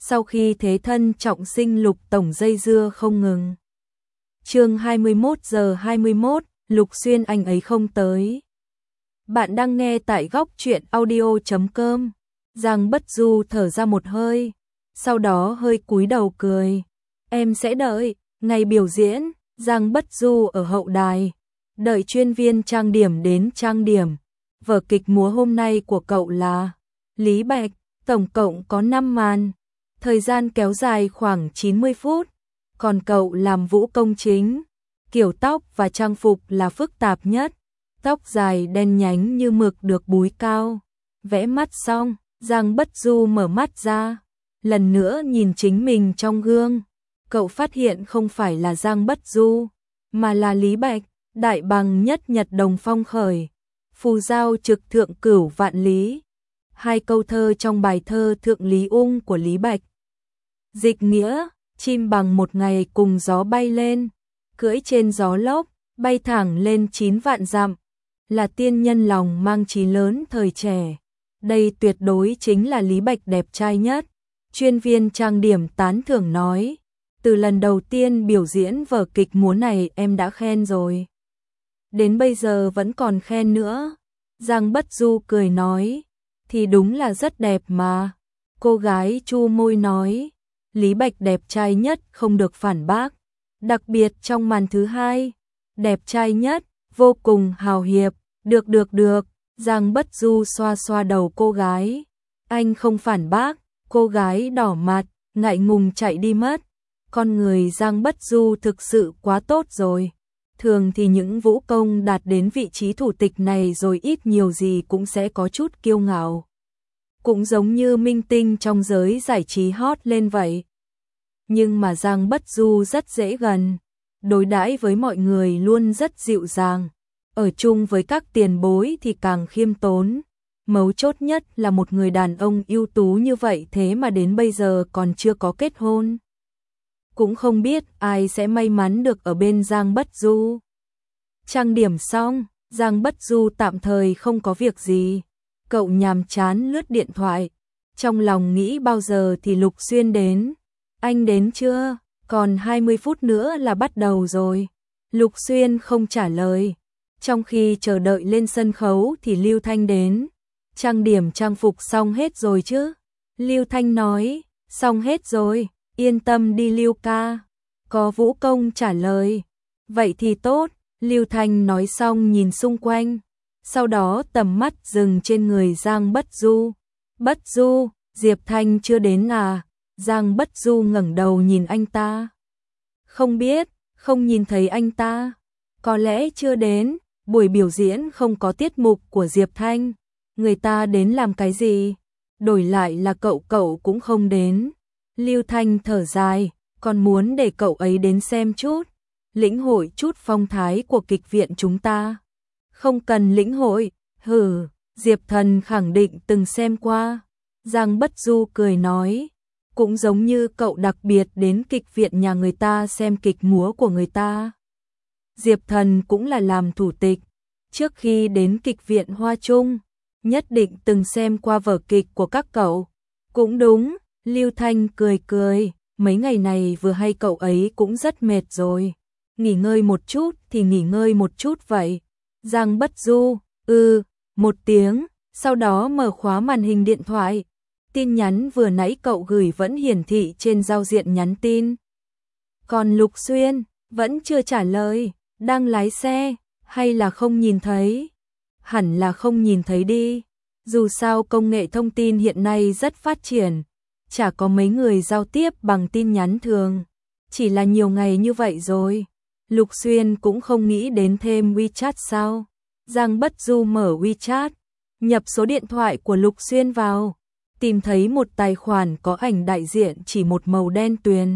Sau khi thế thân trọng sinh Lục tổng dây dưa không ngừng. Chương 21:21, Lục Xuyên anh ấy không tới. Bạn đang nghe tại góc truyện audio.com. Giang Bất Du thở ra một hơi, sau đó hơi cúi đầu cười. Em sẽ đợi, ngày biểu diễn, Giang Bất Du ở hậu đài, đợi chuyên viên trang điểm đến trang điểm. Vở kịch múa hôm nay của cậu là Lý Bạch, tổng cộng có 5 màn, thời gian kéo dài khoảng 90 phút, còn cậu làm vũ công chính, kiểu tóc và trang phục là phức tạp nhất. Tóc dài đen nhánh như mực được búi cao. Vẽ mắt xong, Giang Bất Du mở mắt ra, lần nữa nhìn chính mình trong gương. Cậu phát hiện không phải là Giang Bất Du, mà là Lý Bạch, đại bằng nhất nhật đồng phong khởi, phù giao trực thượng cửu vạn lý. Hai câu thơ trong bài thơ Thượng Lý Ung của Lý Bạch. Dịch nghĩa, chim bằng một ngày cùng gió bay lên, cưỡi trên gió lốc, bay thẳng lên 9 vạn dặm, là tiên nhân lòng mang chí lớn thời trẻ. Đây tuyệt đối chính là Lý Bạch đẹp trai nhất. Chuyên viên trang điểm tán thưởng nói, từ lần đầu tiên biểu diễn vở kịch múa này em đã khen rồi. Đến bây giờ vẫn còn khen nữa. Giang Bất Du cười nói, thì đúng là rất đẹp mà. Cô gái chu môi nói, Lý Bạch đẹp trai nhất không được phản bác. Đặc biệt trong màn thứ hai, đẹp trai nhất, vô cùng hào hiệp. Được. Giang Bất Du xoa xoa đầu cô gái. Anh không phản bác. Cô gái đỏ mặt, ngại ngùng chạy đi mất. Con người Giang Bất Du thực sự quá tốt rồi. Thường thì những vũ công đạt đến vị trí thủ tịch này rồi ít nhiều gì cũng sẽ có chút kiêu ngạo. Cũng giống như minh tinh trong giới giải trí hot lên vậy. Nhưng mà Giang Bất Du rất dễ gần, đối đãi với mọi người luôn rất dịu dàng, ở chung với các tiền bối thì càng khiêm tốn. Mấu chốt nhất là một người đàn ông ưu tú như vậy thế mà đến bây giờ còn chưa có kết hôn. Cũng không biết ai sẽ may mắn được ở bên Giang Bất Du. Trang điểm xong, Giang Bất Du tạm thời không có việc gì. Cậu nhàm chán lướt điện thoại, trong lòng nghĩ bao giờ thì Lục Xuyên đến. Anh đến chưa? Còn 20 phút nữa là bắt đầu rồi. Lục Xuyên không trả lời. Trong khi chờ đợi lên sân khấu thì Lưu Thanh đến. Trang điểm trang phục xong hết rồi chứ? Lưu Thanh nói, xong hết rồi, yên tâm đi Lưu ca. Có vũ công trả lời. Vậy thì tốt, Lưu Thanh nói xong nhìn xung quanh. Sau đó tầm mắt dừng trên người Giang Bất Du. Bất Du, Diệp Thanh chưa đến à? Giang Bất Du ngẩng đầu nhìn anh ta. Không biết, không nhìn thấy anh ta. Có lẽ chưa đến, buổi biểu diễn không có tiết mục của Diệp Thanh. Người ta đến làm cái gì? Đổi lại là cậu cũng không đến. Lưu Thanh thở dài, còn muốn để cậu ấy đến xem chút. Lĩnh hội chút phong thái của kịch viện chúng ta. Không cần lĩnh hội, hừ, Diệp Thần khẳng định từng xem qua. Giang Bất Du cười nói, cũng giống như cậu đặc biệt đến kịch viện nhà người ta xem kịch múa của người ta. Diệp Thần cũng là làm thủ tịch, trước khi đến kịch viện Hoa Trung, nhất định từng xem qua vở kịch của các cậu. Cũng đúng, Lưu Thanh cười, mấy ngày này vừa hay cậu ấy cũng rất mệt rồi. Nghỉ ngơi một chút thì nghỉ ngơi một chút vậy. Giang Bất Du, một tiếng, sau đó mở khóa màn hình điện thoại. Tin nhắn vừa nãy cậu gửi vẫn hiển thị trên giao diện nhắn tin. Còn Lục Xuyên, vẫn chưa trả lời, đang lái xe, hay là không nhìn thấy? Hẳn là không nhìn thấy đi. Dù sao công nghệ thông tin hiện nay rất phát triển, chả có mấy người giao tiếp bằng tin nhắn thường. Chỉ là nhiều ngày như vậy rồi. Lục Xuyên cũng không nghĩ đến thêm WeChat sao? Giang Bất Du mở WeChat, nhập số điện thoại của Lục Xuyên vào, tìm thấy một tài khoản có ảnh đại diện chỉ một màu đen tuyền.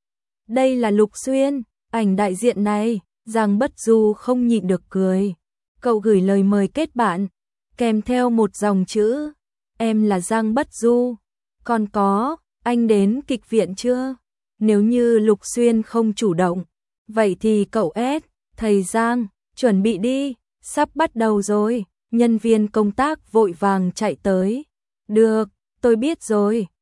Đây là Lục Xuyên, ảnh đại diện này, Giang Bất Du không nhịn được cười. Cậu gửi lời mời kết bạn, kèm theo một dòng chữ, em là Giang Bất Du. Còn có, anh đến kịch viện chưa? Nếu như Lục Xuyên không chủ động, vậy thì cậu thầy Giang, chuẩn bị đi, sắp bắt đầu rồi. Nhân viên công tác vội vàng chạy tới. Được, tôi biết rồi,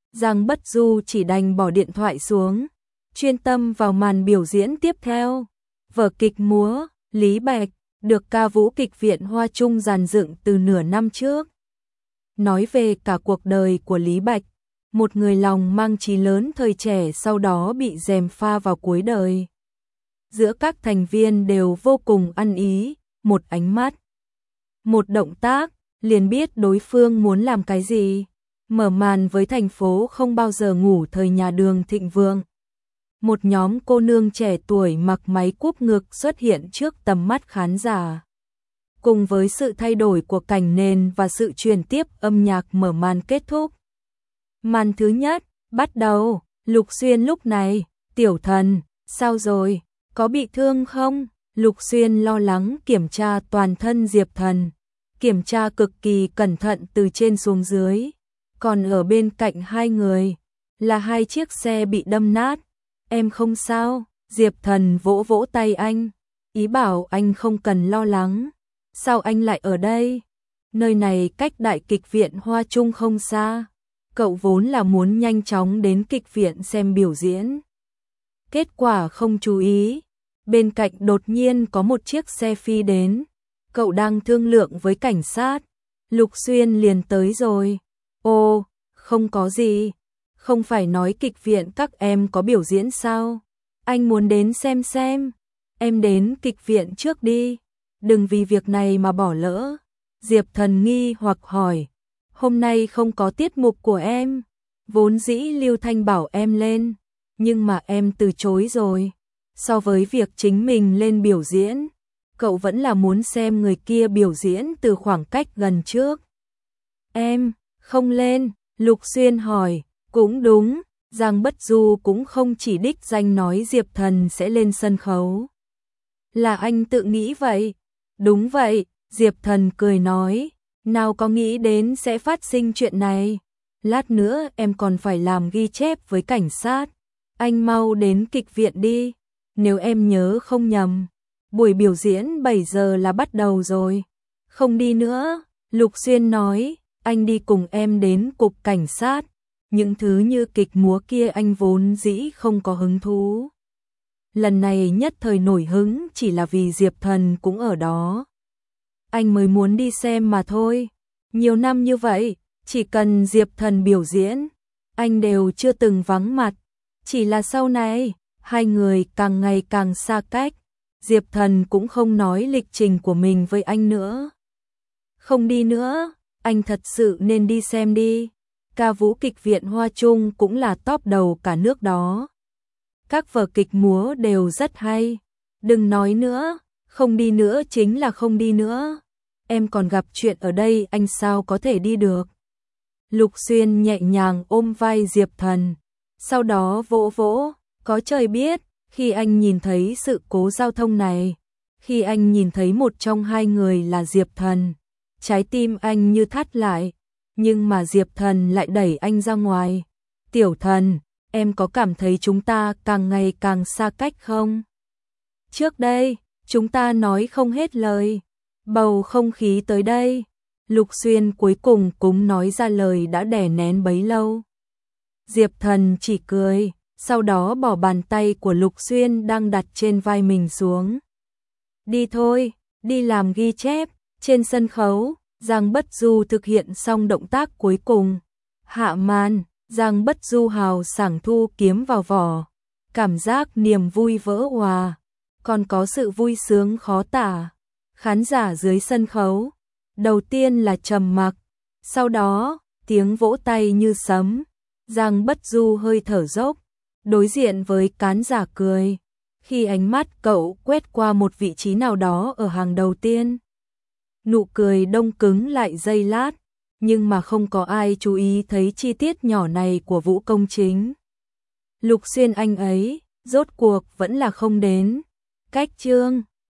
Giang Bất Du chỉ đành bỏ điện thoại xuống, chuyên tâm vào màn biểu diễn tiếp theo. Vở kịch múa Lý Bạch được ca vũ kịch viện Hoa Trung dàn dựng từ nửa năm trước. Nói về cả cuộc đời của Lý Bạch, một người lòng mang chí lớn thời trẻ sau đó bị gièm pha vào cuối đời. Giữa các thành viên đều vô cùng ăn ý, một ánh mắt, một động tác, liền biết đối phương muốn làm cái gì. Mở màn với thành phố không bao giờ ngủ thời nhà Đường thịnh vượng. Một nhóm cô nương trẻ tuổi mặc váy cúp ngực xuất hiện trước tầm mắt khán giả. Cùng với sự thay đổi của cảnh nền và sự truyền tiếp âm nhạc mở màn kết thúc. Màn thứ nhất, bắt đầu, Lục Xuyên lúc này, tiểu thần, sao rồi, có bị thương không? Lục Xuyên lo lắng kiểm tra toàn thân Diệp Thần, kiểm tra cực kỳ cẩn thận từ trên xuống dưới. Còn ở bên cạnh hai người, là hai chiếc xe bị đâm nát. Em không sao, Diệp Thần vỗ vỗ tay anh, ý bảo anh không cần lo lắng. Sao anh lại ở đây? Nơi này cách Đại kịch viện Hoa Trung không xa. Cậu vốn là muốn nhanh chóng đến kịch viện xem biểu diễn. Kết quả không chú ý. Bên cạnh đột nhiên có một chiếc xe phi đến. Cậu đang thương lượng với cảnh sát. Lục Xuyên liền tới rồi. Ồ, không có gì. Không phải nói kịch viện các em có biểu diễn sao? Anh muốn đến xem. Em đến kịch viện trước đi. Đừng vì việc này mà bỏ lỡ. Diệp Thần nghi hoặc hỏi. Hôm nay không có tiết mục của em. Vốn dĩ Lưu Thanh bảo em lên. Nhưng mà em từ chối rồi. So với việc chính mình lên biểu diễn, cậu vẫn là muốn xem người kia biểu diễn từ khoảng cách gần trước. Em, không lên, Lục Xuyên hỏi. Cũng đúng, Giang Bất Du cũng không chỉ đích danh nói Diệp Thần sẽ lên sân khấu. Là anh tự nghĩ vậy? Đúng vậy, Diệp Thần cười nói. Nào có nghĩ đến sẽ phát sinh chuyện này. Lát nữa em còn phải làm ghi chép với cảnh sát. Anh mau đến kịch viện đi. Nếu em nhớ không nhầm, buổi biểu diễn 7 giờ là bắt đầu rồi. Không đi nữa, Lục Xuyên nói. Anh đi cùng em đến cục cảnh sát. Những thứ như kịch múa kia anh vốn dĩ không có hứng thú. Lần này nhất thời nổi hứng chỉ là vì Diệp Thần cũng ở đó. Anh mới muốn đi xem mà thôi. Nhiều năm như vậy, chỉ cần Diệp Thần biểu diễn, anh đều chưa từng vắng mặt. Chỉ là sau này, hai người càng ngày càng xa cách. Diệp Thần cũng không nói lịch trình của mình với anh nữa. Không đi nữa, anh thật sự nên đi xem đi. Ca vũ kịch viện Hoa Trung cũng là top đầu cả nước đó. Các vở kịch múa đều rất hay. Đừng nói nữa, không đi nữa chính là không đi nữa. Em còn gặp chuyện ở đây anh sao có thể đi được. Lục Xuyên nhẹ nhàng ôm vai Diệp Thần. Sau đó vỗ vỗ, có trời biết, khi anh nhìn thấy sự cố giao thông này, khi anh nhìn thấy một trong hai người là Diệp Thần, trái tim anh như thắt lại. Nhưng mà Diệp Thần lại đẩy anh ra ngoài. Tiểu Thần, em có cảm thấy chúng ta càng ngày càng xa cách không? Trước đây, chúng ta nói không hết lời. Bầu không khí tới đây. Lục Xuyên cuối cùng cũng nói ra lời đã đè nén bấy lâu. Diệp Thần chỉ cười, sau đó bỏ bàn tay của Lục Xuyên đang đặt trên vai mình xuống. Đi thôi, đi làm ghi chép. Trên sân khấu, Giang Bất Du thực hiện xong động tác cuối cùng. Hạ màn, Giang Bất Du hào sảng thu kiếm vào vỏ. Cảm giác niềm vui vỡ òa, còn có sự vui sướng khó tả. Khán giả dưới sân khấu, đầu tiên là trầm mặc, sau đó, tiếng vỗ tay như sấm. Giang Bất Du hơi thở dốc, đối diện với khán giả cười. Khi ánh mắt cậu quét qua một vị trí nào đó ở hàng đầu tiên, nụ cười đông cứng lại giây lát, nhưng mà không có ai chú ý thấy chi tiết nhỏ này của Vũ Công Chính. Lục Xuyên anh ấy, rốt cuộc vẫn là không đến. Cách chương